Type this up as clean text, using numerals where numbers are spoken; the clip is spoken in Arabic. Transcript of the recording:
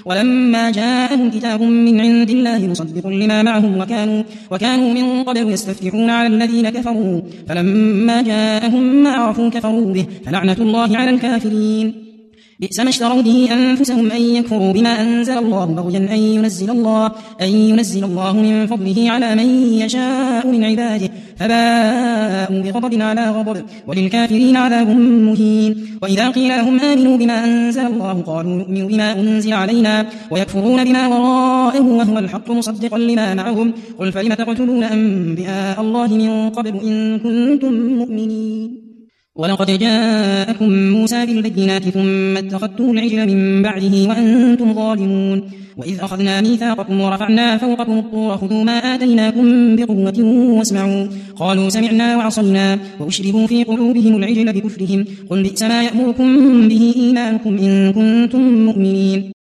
ولما جاءهم كتاب من عند الله مصدق لما معهم وكانوا من قبل يستفتحون على الذين كفروا فلما جاءهم ما عرفوا كفروا به فلعنة الله على الكافرين. بئس ما اشتروا به أنفسهم أن يكفروا بما أنزل الله بغيا أن ينزل الله من فضله على من يشاء من عباده فباءوا بغضب على غضب وللكافرين عذاب مهين. وإذا قيل لهم آمنوا بما أنزل الله قالوا نؤمن بما أنزل علينا ويكفرون بما وراءه وهو الحق مصدقا لما معهم قل فلم تقتلون أنبياء الله من قبل إن كنتم مؤمنين. ولقد جاءكم موسى بالبينات ثم اتخذتم العجل من بعده وأنتم ظالمون. وإذ أخذنا ميثاقكم ورفعنا فوقكم الطور خذوا ما آتيناكم بقوة واسمعوا قالوا سمعنا وعصينا وأشربوا في قلوبهم العجل بكفرهم قل بئس ما يأمركم به إيمانكم إن كنتم مؤمنين.